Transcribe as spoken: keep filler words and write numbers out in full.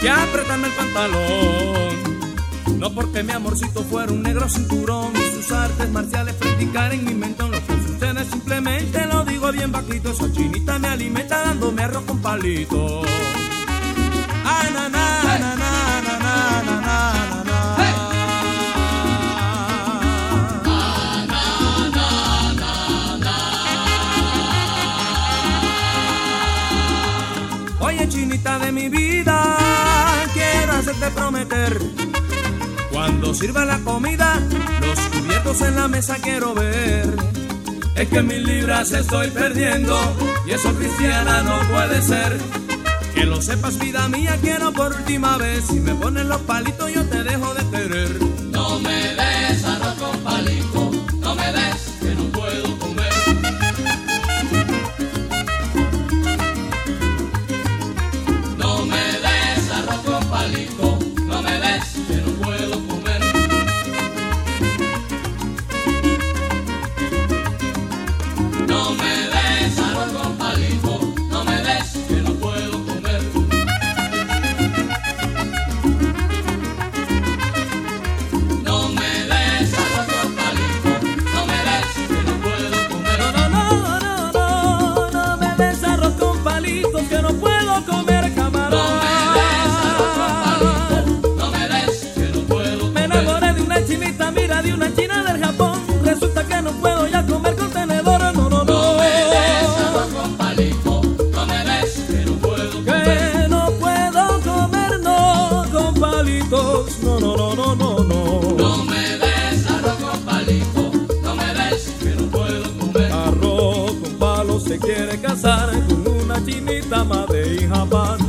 que apretarme el pantalón. No porque mi amorcito fuera un negro cinturón y sus artes marciales practicar en mi mentón. Lo que sucede simplemente lo digo bien bajito. Esa chinita me alimenta dándome arroz con palito. Ah, na, na, hey. na, na, na, na, na, na, na. Hey. Ah, na, na, na, na. Oye, chinita de mi vida, quiero hacerte prometer. Cuando sirva la comida, los cubiertos en la mesa quiero ver. Es que mil libras estoy perdiendo y eso cristiana no puede ser. Que lo sepas, vida mía, quiero por última vez. Si me pones los palitos yo te dejo de querer. No me des arroz con palito, no me des que no puedo comer. No me des arroz con palito, no me des que no puedo comer. No me des arroz con palito, no me des que no puedo comer. No me des arroz con palito, no me des que no puedo comer. No, no, no, no, no, no me des arroz con palitos que no puedo comer, camarón. No me des que no puedo comer. Me enamoré de una chinita, mira, de una china del Japón. Resulta que no puedo ya comer con tenedor, no, no, no. No me des arroz con palito, no me des que no puedo comer. Que no puedo comer, no, con palitos, no, no, no, no, no, no. No me des arroz con palito, no me des que no puedo comer. Arroz con palos se quiere casar con una chinita más de Japón.